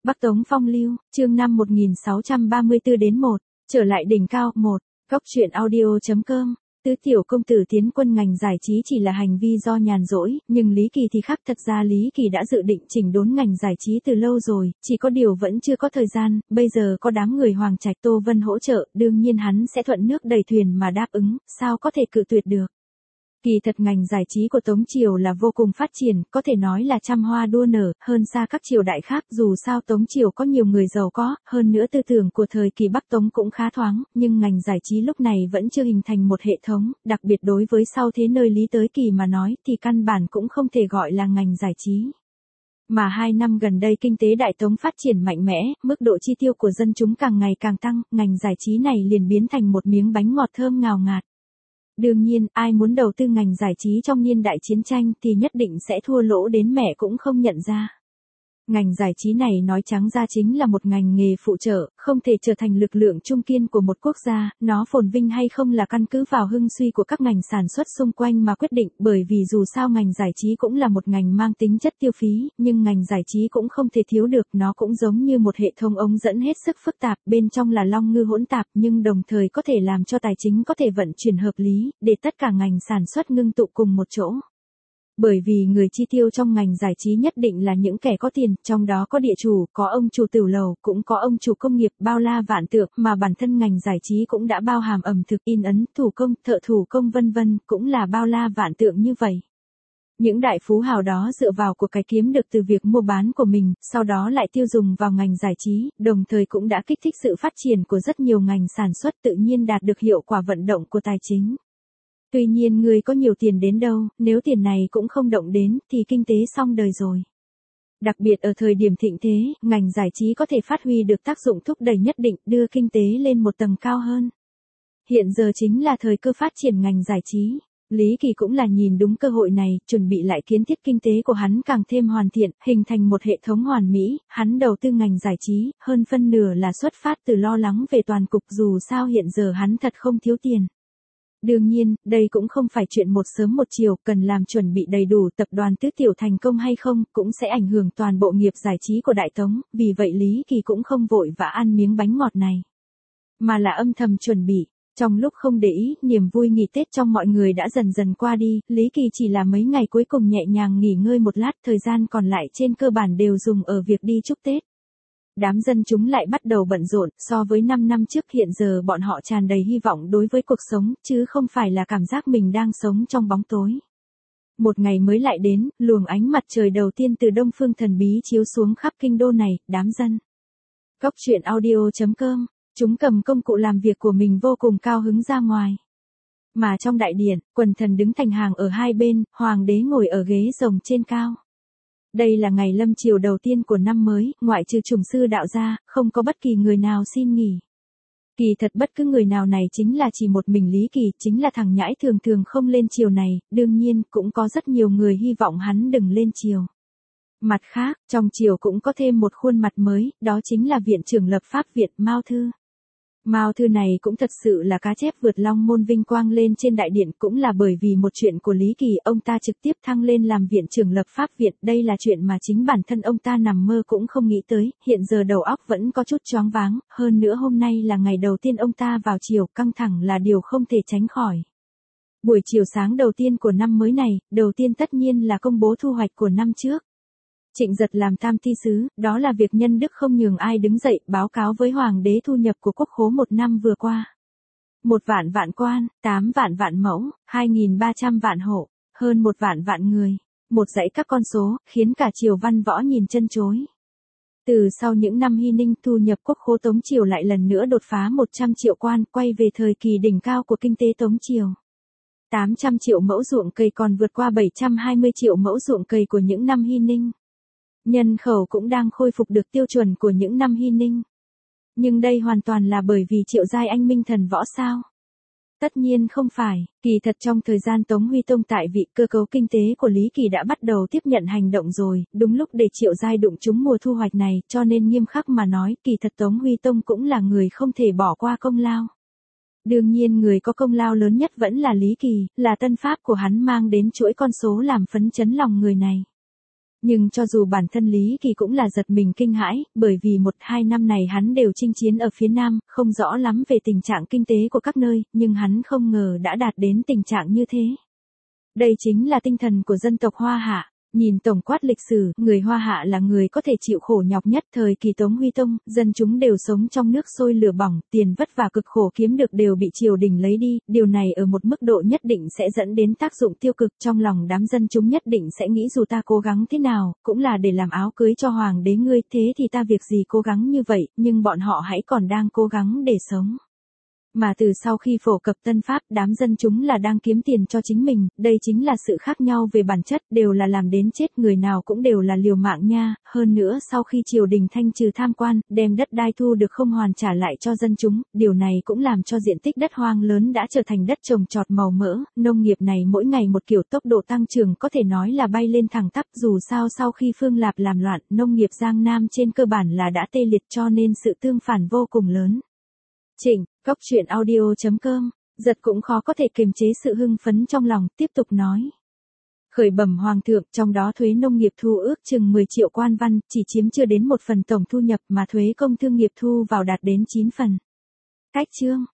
Bắc Tống phong lưu, chương năm 1634 đến 1, trở lại đỉnh cao, 1, góc truyện audio.com. Tứ tiểu công tử tiến quân ngành giải trí chỉ là hành vi do nhàn rỗi, nhưng Lý Kỳ thì khác, thật ra Lý Kỳ đã dự định chỉnh đốn ngành giải trí từ lâu rồi, chỉ có điều vẫn chưa có thời gian, bây giờ có đám người Hoàng Trạch Tô Vân hỗ trợ, đương nhiên hắn sẽ thuận nước đẩy thuyền mà đáp ứng, sao có thể cự tuyệt được. Kỳ thật ngành giải trí của Tống Triều là vô cùng phát triển, có thể nói là trăm hoa đua nở, hơn xa các triều đại khác, dù sao Tống Triều có nhiều người giàu có, hơn nữa tư tưởng của thời kỳ Bắc Tống cũng khá thoáng, nhưng ngành giải trí lúc này vẫn chưa hình thành một hệ thống, đặc biệt đối với sau thế nơi Lý Tới Kỳ mà nói thì căn bản cũng không thể gọi là ngành giải trí. Mà 2 năm gần đây kinh tế Đại Tống phát triển mạnh mẽ, mức độ chi tiêu của dân chúng càng ngày càng tăng, ngành giải trí này liền biến thành một miếng bánh ngọt thơm ngào ngạt. Đương nhiên, ai muốn đầu tư ngành giải trí trong niên đại chiến tranh thì nhất định sẽ thua lỗ đến mẹ cũng không nhận ra. Ngành giải trí này nói trắng ra chính là một ngành nghề phụ trợ, không thể trở thành lực lượng trung kiên của một quốc gia, nó phồn vinh hay không là căn cứ vào hưng suy của các ngành sản xuất xung quanh mà quyết định, bởi vì dù sao ngành giải trí cũng là một ngành mang tính chất tiêu phí, nhưng ngành giải trí cũng không thể thiếu được, nó cũng giống như một hệ thống ống dẫn hết sức phức tạp, bên trong là long ngư hỗn tạp nhưng đồng thời có thể làm cho tài chính có thể vận chuyển hợp lý, để tất cả ngành sản xuất ngưng tụ cùng một chỗ. Bởi vì người chi tiêu trong ngành giải trí nhất định là những kẻ có tiền, trong đó có địa chủ, có ông chủ tiểu lầu, cũng có ông chủ công nghiệp bao la vạn tượng, mà bản thân ngành giải trí cũng đã bao hàm ẩm thực, in ấn, thủ công, thợ thủ công vân vân, cũng là bao la vạn tượng như vậy. Những đại phú hào đó dựa vào của cái kiếm được từ việc mua bán của mình, sau đó lại tiêu dùng vào ngành giải trí, đồng thời cũng đã kích thích sự phát triển của rất nhiều ngành sản xuất, tự nhiên đạt được hiệu quả vận động của tài chính. Tuy nhiên người có nhiều tiền đến đâu, nếu tiền này cũng không động đến, thì kinh tế xong đời rồi. Đặc biệt ở thời điểm thịnh thế, ngành giải trí có thể phát huy được tác dụng thúc đẩy nhất định, đưa kinh tế lên một tầng cao hơn. Hiện giờ chính là thời cơ phát triển ngành giải trí. Lý Kỳ cũng là nhìn đúng cơ hội này, chuẩn bị lại kiến thiết kinh tế của hắn càng thêm hoàn thiện, hình thành một hệ thống hoàn mỹ, hắn đầu tư ngành giải trí, hơn phân nửa là xuất phát từ lo lắng về toàn cục, dù sao hiện giờ hắn thật không thiếu tiền. Đương nhiên, đây cũng không phải chuyện một sớm một chiều, cần làm chuẩn bị đầy đủ, tập đoàn Tứ Tiểu thành công hay không, cũng sẽ ảnh hưởng toàn bộ nghiệp giải trí của Đại Tống, vì vậy Lý Kỳ cũng không vội vã ăn miếng bánh ngọt này, mà là âm thầm chuẩn bị. Trong lúc không để ý, niềm vui nghỉ Tết trong mọi người đã dần dần qua đi, Lý Kỳ chỉ là mấy ngày cuối cùng nhẹ nhàng nghỉ ngơi một lát, thời gian còn lại trên cơ bản đều dùng ở việc đi chúc Tết. Đám dân chúng lại bắt đầu bận rộn, so với 5 năm trước hiện giờ bọn họ tràn đầy hy vọng đối với cuộc sống, chứ không phải là cảm giác mình đang sống trong bóng tối. Một ngày mới lại đến, luồng ánh mặt trời đầu tiên từ Đông Phương thần bí chiếu xuống khắp kinh đô này, đám dân. Góc truyện audio.com, chúng cầm công cụ làm việc của mình vô cùng cao hứng ra ngoài. Mà trong đại điện, quần thần đứng thành hàng ở hai bên, hoàng đế ngồi ở ghế rồng trên cao. Đây là ngày lâm chiều đầu tiên của năm mới, ngoại trừ chủng sư đạo gia, không có bất kỳ người nào xin nghỉ. Kỳ thật bất cứ người nào này chính là chỉ một mình Lý Kỳ, chính là thằng nhãi thường thường không lên chiều này, đương nhiên cũng có rất nhiều người hy vọng hắn đừng lên chiều. Mặt khác, trong chiều cũng có thêm một khuôn mặt mới, đó chính là viện trưởng lập pháp Việt Mao Thư. Mao Thư này cũng thật sự là cá chép vượt long môn vinh quang lên trên đại điện, cũng là bởi vì một chuyện của Lý Kỳ, ông ta trực tiếp thăng lên làm viện trưởng lập pháp viện, đây là chuyện mà chính bản thân ông ta nằm mơ cũng không nghĩ tới, hiện giờ đầu óc vẫn có chút choáng váng, hơn nữa hôm nay là ngày đầu tiên ông ta vào triều, căng thẳng là điều không thể tránh khỏi. Buổi chiều sáng đầu tiên của năm mới này, đầu tiên tất nhiên là công bố thu hoạch của năm trước. Trịnh Giật làm tam thi sứ, đó là việc nhân đức không nhường ai đứng dậy, báo cáo với hoàng đế thu nhập của quốc khố một năm vừa qua. 1 vạn vạn quan, 8 vạn vạn mẫu, 2.300 vạn hộ, hơn 1 vạn vạn người. Một dãy các con số, khiến cả triều văn võ nhìn chân chối. Từ sau những năm Hy Ninh, thu nhập quốc khố Tống Triều lại lần nữa đột phá 100 triệu quan, quay về thời kỳ đỉnh cao của kinh tế Tống Triều. 800 triệu mẫu ruộng cây còn vượt qua 720 triệu mẫu ruộng cây của những năm Hy Ninh. Nhân khẩu cũng đang khôi phục được tiêu chuẩn của những năm Hy Ninh. Nhưng đây hoàn toàn là bởi vì Triệu Giai Anh minh thần võ sao? Tất nhiên không phải, kỳ thật trong thời gian Tống Huy Tông tại vị, cơ cấu kinh tế của Lý Kỳ đã bắt đầu tiếp nhận hành động rồi, đúng lúc để Triệu Giai đụng trúng mùa thu hoạch này, cho nên nghiêm khắc mà nói, kỳ thật Tống Huy Tông cũng là người không thể bỏ qua công lao. Đương nhiên người có công lao lớn nhất vẫn là Lý Kỳ, là tân pháp của hắn mang đến chuỗi con số làm phấn chấn lòng người này. Nhưng cho dù bản thân Lý Kỳ cũng là giật mình kinh hãi, bởi vì 1-2 năm này hắn đều chinh chiến ở phía Nam, không rõ lắm về tình trạng kinh tế của các nơi, nhưng hắn không ngờ đã đạt đến tình trạng như thế. Đây chính là tinh thần của dân tộc Hoa Hạ. Nhìn tổng quát lịch sử, người Hoa Hạ là người có thể chịu khổ nhọc nhất thời kỳ Tống Huy Tông, dân chúng đều sống trong nước sôi lửa bỏng, tiền vất vả cực khổ kiếm được đều bị triều đình lấy đi, điều này ở một mức độ nhất định sẽ dẫn đến tác dụng tiêu cực trong lòng đám dân chúng nhất định sẽ nghĩ dù ta cố gắng thế nào, cũng là để làm áo cưới cho hoàng đế ngươi, thế thì ta việc gì cố gắng như vậy, nhưng bọn họ hãy còn đang cố gắng để sống. Mà từ sau khi phổ cập Tân Pháp, đám dân chúng là đang kiếm tiền cho chính mình, đây chính là sự khác nhau về bản chất, đều là làm đến chết, người nào cũng đều là liều mạng nha, hơn nữa sau khi triều đình thanh trừ tham quan, đem đất đai thu được không hoàn trả lại cho dân chúng, điều này cũng làm cho diện tích đất hoang lớn đã trở thành đất trồng trọt màu mỡ, nông nghiệp này mỗi ngày một kiểu tốc độ tăng trưởng có thể nói là bay lên thẳng tắp, dù sao sau khi Phương Lạp làm loạn, nông nghiệp Giang Nam trên cơ bản là đã tê liệt cho nên sự tương phản vô cùng lớn. Trịnh, Góc Truyện Audio.com, giật cũng khó có thể kiềm chế sự hưng phấn trong lòng, tiếp tục nói. Khởi bẩm hoàng thượng, trong đó thuế nông nghiệp thu ước chừng 10 triệu quan văn, chỉ chiếm chưa đến 1 phần tổng thu nhập mà thuế công thương nghiệp thu vào đạt đến 9 phần. Cách chương.